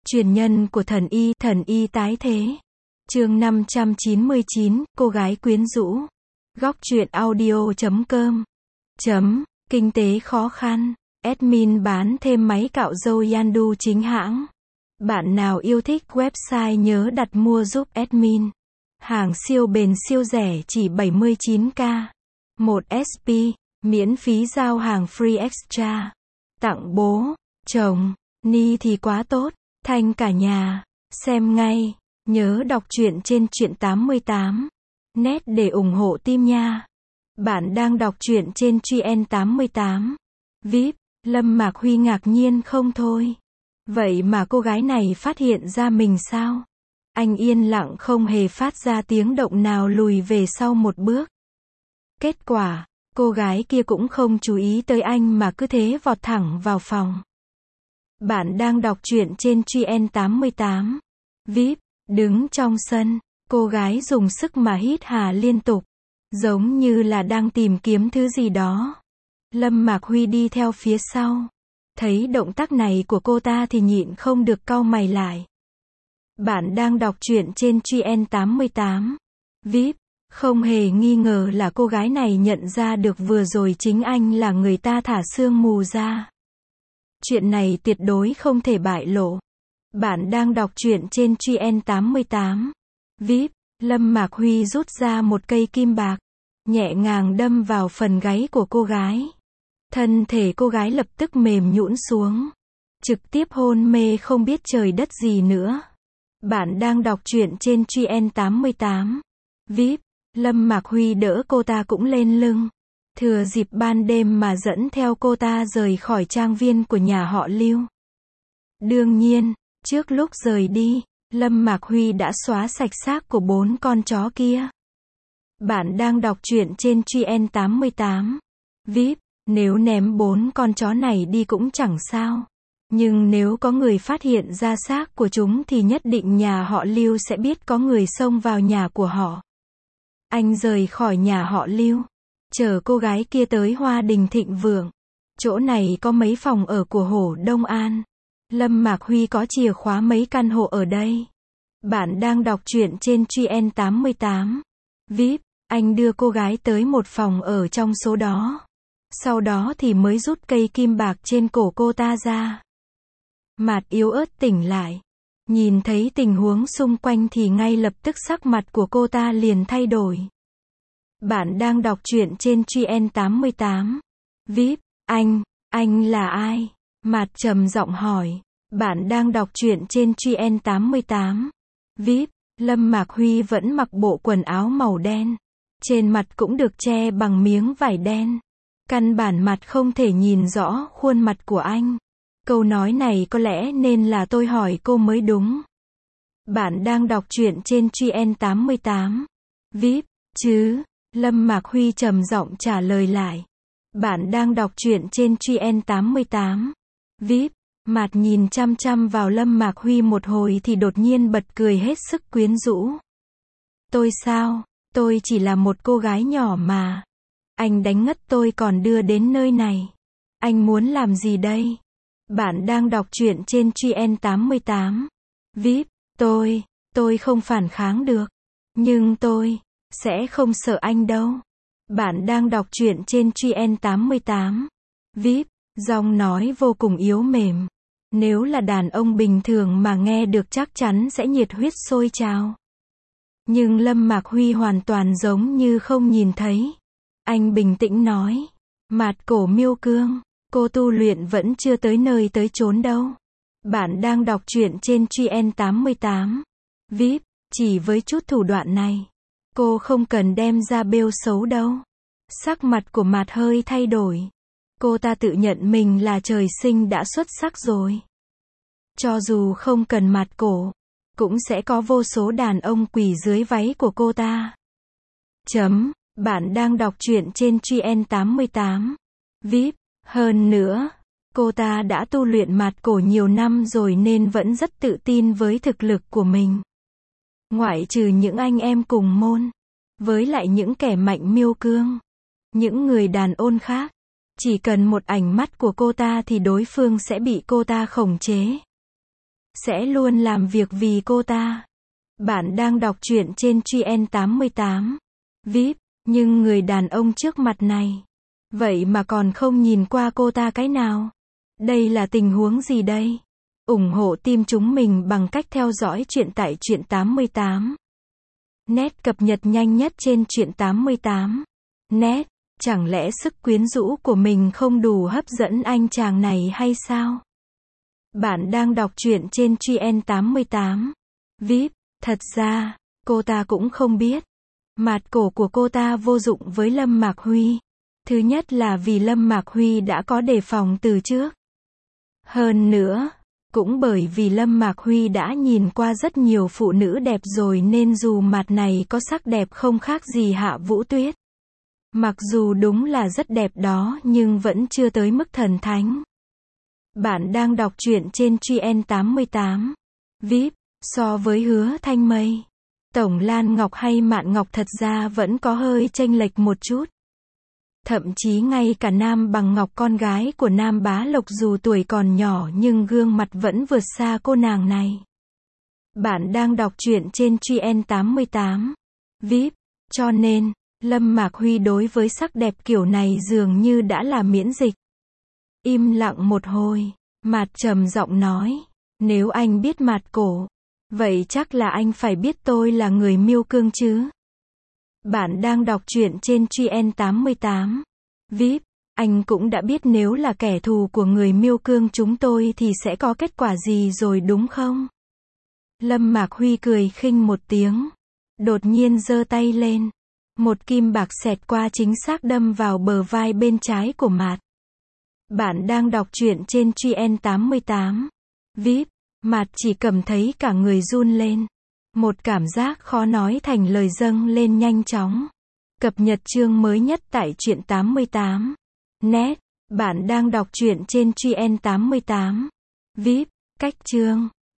Truyền nhân của thần y tái thế. Chương 599, cô gái quyến rũ. Góc truyện audio.com. Kinh tế khó khăn. Admin bán thêm máy cạo râu Yandu chính hãng. Bạn nào yêu thích website nhớ đặt mua giúp admin. Hàng siêu bền siêu rẻ chỉ 79k. 1 SP, miễn phí giao hàng free extra. Tặng bố, chồng, ni thì quá tốt, thanh cả nhà. Xem ngay, nhớ đọc truyện trên truyện 88 net để ủng hộ team nha. Bạn đang đọc truyện trên truyện 88 VIP. Lâm Mạc Huy ngạc nhiên không thôi. Vậy mà cô gái này phát hiện ra mình sao? Anh yên lặng không hề phát ra tiếng động nào, lùi về sau một bước. Kết quả, cô gái kia cũng không chú ý tới anh mà cứ thế vọt thẳng vào phòng. Bạn đang đọc truyện trên truyện 88 VIP. Đứng trong sân, cô gái dùng sức mà hít hà liên tục, giống như là đang tìm kiếm thứ gì đó. Lâm Mạc Huy đi theo phía sau. Thấy động tác này của cô ta thì nhịn không được cau mày lại. Bạn đang đọc truyện trên truyện 88 VIP. Không hề nghi ngờ là cô gái này nhận ra được vừa rồi chính anh là người ta thả sương mù ra. Chuyện này tuyệt đối không thể bại lộ. Bạn đang đọc truyện trên truyện 88 VIP. Lâm Mạc Huy rút ra một cây kim bạc, nhẹ nhàng đâm vào phần gáy của cô gái. Thân thể cô gái lập tức mềm nhũn xuống, trực tiếp hôn mê không biết trời đất gì nữa. Bạn đang đọc truyện trên truyện 88 VIP. Lâm Mạc Huy đỡ cô ta cũng lên lưng, thừa dịp ban đêm mà dẫn theo cô ta rời khỏi trang viên của nhà họ Lưu. Đương nhiên, trước lúc rời đi, Lâm Mạc Huy đã xóa sạch xác của 4 con chó kia. Bạn đang đọc truyện trên truyện 88 VIP. Nếu ném 4 con chó này đi cũng chẳng sao. Nhưng nếu có người phát hiện ra xác của chúng thì nhất định nhà họ Lưu sẽ biết có người xông vào nhà của họ. Anh rời khỏi nhà họ Lưu, chở cô gái kia tới Hoa Đình Thịnh Vượng. Chỗ này có mấy phòng ở của Hổ Đông An. Lâm Mạc Huy có chìa khóa mấy căn hộ ở đây. Bạn đang đọc truyện trên truyện 88 VIP. Anh đưa cô gái tới một phòng ở trong số đó. Sau đó thì mới rút cây kim bạc trên cổ cô ta ra. Mạt yếu ớt tỉnh lại. Nhìn thấy tình huống xung quanh thì ngay lập tức sắc mặt của cô ta liền thay đổi. Bạn đang đọc truyện trên truyện 88 VIP. Anh là ai? Mạt trầm giọng hỏi. Bạn đang đọc truyện trên truyện 88 VIP. Lâm Mạc Huy vẫn mặc bộ quần áo màu đen, trên mặt cũng được che bằng miếng vải đen. Căn bản mặt không thể nhìn rõ khuôn mặt của anh. Câu nói này có lẽ nên là tôi hỏi cô mới đúng. Bạn đang đọc truyện trên truyện 88 VIP chứ? Lâm Mạc Huy trầm giọng trả lời lại. Bạn đang đọc truyện trên truyện 88 VIP. Mạt nhìn chăm chăm vào Lâm Mạc Huy một hồi thì đột nhiên bật cười hết sức quyến rũ. Tôi sao? Tôi chỉ là một cô gái nhỏ mà. Anh đánh ngất tôi còn đưa đến nơi này. Anh muốn làm gì đây? Bạn đang đọc truyện trên truyện 88 VIP. Tôi không phản kháng được. Nhưng tôi sẽ không sợ anh đâu. Bạn đang đọc truyện trên truyện 88 VIP. Giọng nói vô cùng yếu mềm. Nếu là đàn ông bình thường mà nghe được chắc chắn sẽ nhiệt huyết sôi trào. Nhưng Lâm Mạc Huy hoàn toàn giống như không nhìn thấy. Anh bình tĩnh nói. Mạt cổ miêu cương, cô tu luyện vẫn chưa tới nơi tới chốn đâu. Bạn đang đọc truyện trên truyện 88 VIP. Chỉ với chút thủ đoạn này, cô không cần đem ra bêu xấu đâu. Sắc mặt của Mạt hơi thay đổi. Cô ta tự nhận mình là trời sinh đã xuất sắc rồi. Cho dù không cần Mạt cổ, cũng sẽ có vô số đàn ông quỳ dưới váy của cô ta. Bạn đang đọc truyện trên truyện 88 VIP. Hơn nữa, cô ta đã tu luyện Mạt cổ nhiều năm rồi nên vẫn rất tự tin với thực lực của mình. Ngoại trừ những anh em cùng môn, với lại những kẻ mạnh miêu cương, những người đàn ông khác, chỉ cần một ánh mắt của cô ta thì đối phương sẽ bị cô ta khống chế. sẽ luôn làm việc vì cô ta. Bạn đang đọc truyện trên Truyện 88 VIP, nhưng người đàn ông trước mặt này, vậy mà còn không nhìn qua cô ta cái nào. Đây là tình huống gì đây? Ủng hộ team chúng mình bằng cách theo dõi truyện tại Truyện 88 net, cập nhật nhanh nhất trên Truyện 88 net. Chẳng lẽ sức quyến rũ của mình không đủ hấp dẫn anh chàng này hay sao? Bạn đang đọc truyện trên Truyện 88 VIP. Thật ra, cô ta cũng không biết. Mạt cổ của cô ta vô dụng với Lâm Mạc Huy. Thứ nhất là vì Lâm Mạc Huy đã có đề phòng từ trước. Hơn nữa, cũng bởi vì Lâm Mạc Huy đã nhìn qua rất nhiều phụ nữ đẹp rồi nên dù mặt này có sắc đẹp không khác gì Hạ Vũ Tuyết. Mặc dù đúng là rất đẹp đó nhưng vẫn chưa tới mức thần thánh. Bạn đang đọc truyện trên Truyện 88 VIP. So với Hứa Thanh Mây, Tổng Lan Ngọc hay Mạn Ngọc thật ra vẫn có hơi chênh lệch một chút. Thậm chí ngay cả Nam Bằng Ngọc, con gái của Nam Bá Lộc, dù tuổi còn nhỏ nhưng gương mặt vẫn vượt xa cô nàng này. Bạn đang đọc truyện trên Truyện 88 VIP, cho nên, Lâm Mạc Huy đối với sắc đẹp kiểu này dường như đã là miễn dịch. Im lặng một hồi, Mạt trầm giọng nói, nếu anh biết Mạt cổ, vậy chắc là anh phải biết tôi là người Miêu Cương chứ. Bạn đang đọc truyện trên Truyện 88 VIP, anh cũng đã biết nếu là kẻ thù của người Miêu Cương chúng tôi thì sẽ có kết quả gì rồi đúng không? Lâm Mạc Huy cười khinh một tiếng, đột nhiên giơ tay lên. Một kim bạc xẹt qua chính xác đâm vào bờ vai bên trái của Mạt. Bạn đang đọc truyện trên Truyện 88 VIP. Mạt chỉ cảm thấy cả người run lên. Một cảm giác khó nói thành lời dâng lên nhanh chóng. Cập nhật chương mới nhất tại Truyện 88 net. Bạn đang đọc truyện trên Truyện 88 VIP. Cách chương